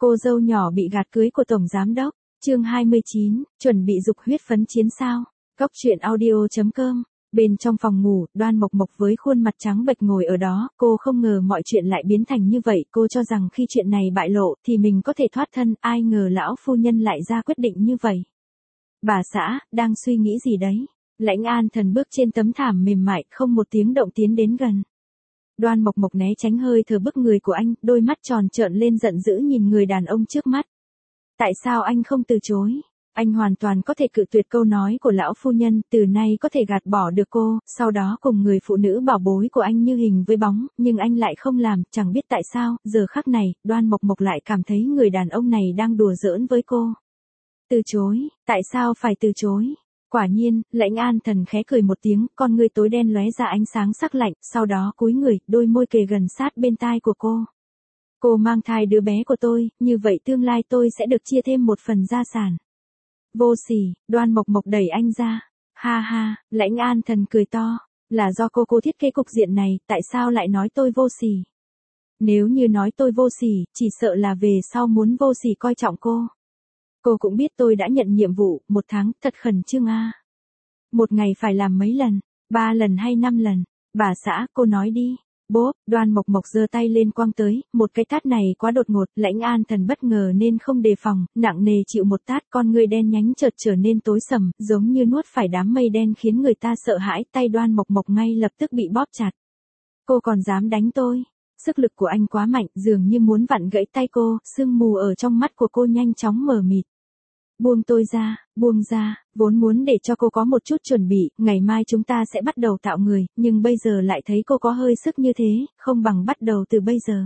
Cô dâu nhỏ bị gạt cưới của tổng giám đốc. Chương 29, chuẩn bị dục huyết phấn chiến sao? Cốc truyện audio.com. Bên trong phòng ngủ, Đoan Mộc Mộc với khuôn mặt trắng bệch ngồi ở đó, cô không ngờ mọi chuyện lại biến thành như vậy, cô cho rằng khi chuyện này bại lộ thì mình có thể thoát thân, ai ngờ lão phu nhân lại ra quyết định như vậy. Bà xã, đang suy nghĩ gì đấy? Lãnh An Thần bước trên tấm thảm mềm mại, không một tiếng động tiến đến gần. Đoan Mộc Mộc né tránh hơi thở bức người của anh, đôi mắt tròn trợn lên giận dữ nhìn người đàn ông trước mắt. Tại sao anh không từ chối? Anh hoàn toàn có thể cự tuyệt câu nói của lão phu nhân, từ nay có thể gạt bỏ được cô, sau đó cùng người phụ nữ bảo bối của anh như hình với bóng, nhưng anh lại không làm, chẳng biết tại sao, giờ khắc này, Đoan Mộc Mộc lại cảm thấy người đàn ông này đang đùa giỡn với cô. Từ chối, tại sao phải từ chối? Quả nhiên, Lãnh An Thần khẽ cười một tiếng, con ngươi tối đen lóe ra ánh sáng sắc lạnh, sau đó cúi người, đôi môi kề gần sát bên tai của cô. Cô mang thai đứa bé của tôi, như vậy tương lai tôi sẽ được chia thêm một phần gia sản. Vô sỉ, Đoan Mộc Mộc đẩy anh ra. Ha ha, Lãnh An Thần cười to. Là do cô thiết kế cục diện này, tại sao lại nói tôi vô sỉ? Nếu như nói tôi vô sỉ, chỉ sợ là về sau muốn vô sỉ coi trọng cô. Cô cũng biết tôi đã nhận nhiệm vụ, 1 tháng, thật khẩn trương a. Một ngày phải làm mấy lần, 3 lần hay 5 lần? Bà xã, cô nói đi. Bốp, Đoan Mộc Mộc giơ tay lên quăng tới, một cái tát này quá đột ngột, Lãnh An Thần bất ngờ nên không đề phòng, nặng nề chịu một tát, con người đen nhánh chợt trở nên tối sầm, giống như nuốt phải đám mây đen khiến người ta sợ hãi, tay Đoan Mộc Mộc ngay lập tức bị bóp chặt. Cô còn dám đánh tôi? Sức lực của anh quá mạnh, dường như muốn vặn gãy tay cô, sương mù ở trong mắt của cô nhanh chóng mờ mịt. Buông tôi ra, buông ra, vốn muốn để cho cô có một chút chuẩn bị, ngày mai chúng ta sẽ bắt đầu tạo người, nhưng bây giờ lại thấy cô có hơi sức như thế, không bằng bắt đầu từ bây giờ.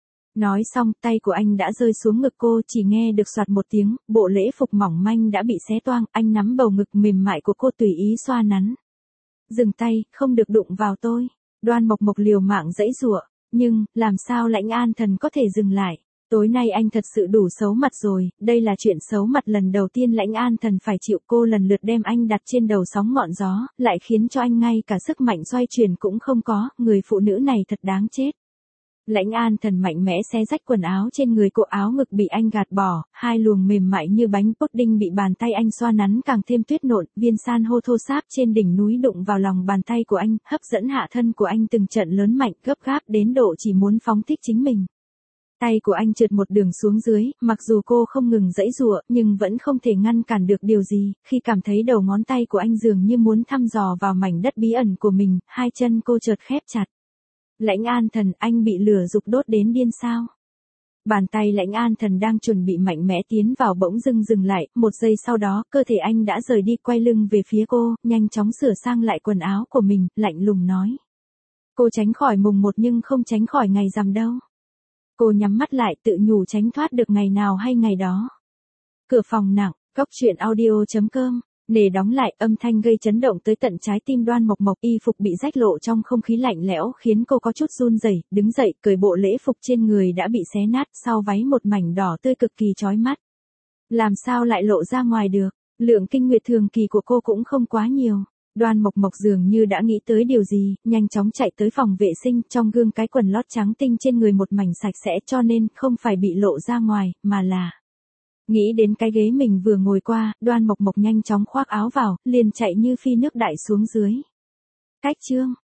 Nói xong, tay của anh đã rơi xuống ngực cô, chỉ nghe được soạt một tiếng, bộ lễ phục mỏng manh đã bị xé toang, anh nắm bầu ngực mềm mại của cô tùy ý xoa nắn. Dừng tay, không được đụng vào tôi. Đoan Mộc Mộc liều mạng giãy giụa, nhưng, làm sao Lãnh An Thần có thể dừng lại? Tối nay anh thật sự đủ xấu mặt rồi, đây là chuyện xấu mặt lần đầu tiên Lãnh An Thần phải chịu, cô lần lượt đem anh đặt trên đầu sóng ngọn gió, lại khiến cho anh ngay cả sức mạnh xoay chuyển cũng không có, người phụ nữ này thật đáng chết. Lãnh An Thần mạnh mẽ xé rách quần áo trên người cô, áo ngực bị anh gạt bỏ, hai luồng mềm mại như bánh pudding bị bàn tay anh xoa nắn càng thêm tuyết nộn, viên san hô thô sáp trên đỉnh núi đụng vào lòng bàn tay của anh, hấp dẫn hạ thân của anh từng trận lớn mạnh, gấp gáp đến độ chỉ muốn phóng thích chính mình. Tay của anh trượt một đường xuống dưới, mặc dù cô không ngừng giãy giụa, nhưng vẫn không thể ngăn cản được điều gì, khi cảm thấy đầu ngón tay của anh dường như muốn thăm dò vào mảnh đất bí ẩn của mình, hai chân cô chợt khép chặt. Lãnh An Thần, anh bị lửa dục đốt đến điên sao? Bàn tay Lãnh An Thần đang chuẩn bị mạnh mẽ tiến vào bỗng dưng dừng lại, một giây sau đó, cơ thể anh đã rời đi quay lưng về phía cô, nhanh chóng sửa sang lại quần áo của mình, lạnh lùng nói. Cô tránh khỏi mùng 1 nhưng không tránh khỏi ngày rằm đâu. Cô nhắm mắt lại tự nhủ tránh thoát được ngày nào hay ngày đó. Cửa phòng nặng, cốc truyện audio.com. Nề đóng lại, âm thanh gây chấn động tới tận trái tim Đoan Mộc Mộc, y phục bị rách lộ trong không khí lạnh lẽo khiến cô có chút run rẩy, đứng dậy, cởi bộ lễ phục trên người đã bị xé nát, sau váy một mảnh đỏ tươi cực kỳ chói mắt. Làm sao lại lộ ra ngoài được? Lượng kinh nguyệt thường kỳ của cô cũng không quá nhiều. Đoan Mộc Mộc dường như đã nghĩ tới điều gì, nhanh chóng chạy tới phòng vệ sinh, trong gương cái quần lót trắng tinh trên người một mảnh sạch sẽ, cho nên không phải bị lộ ra ngoài, mà là... Nghĩ đến cái ghế mình vừa ngồi qua, Đoan Mộc Mộc nhanh chóng khoác áo vào, liền chạy như phi nước đại xuống dưới. Cách chương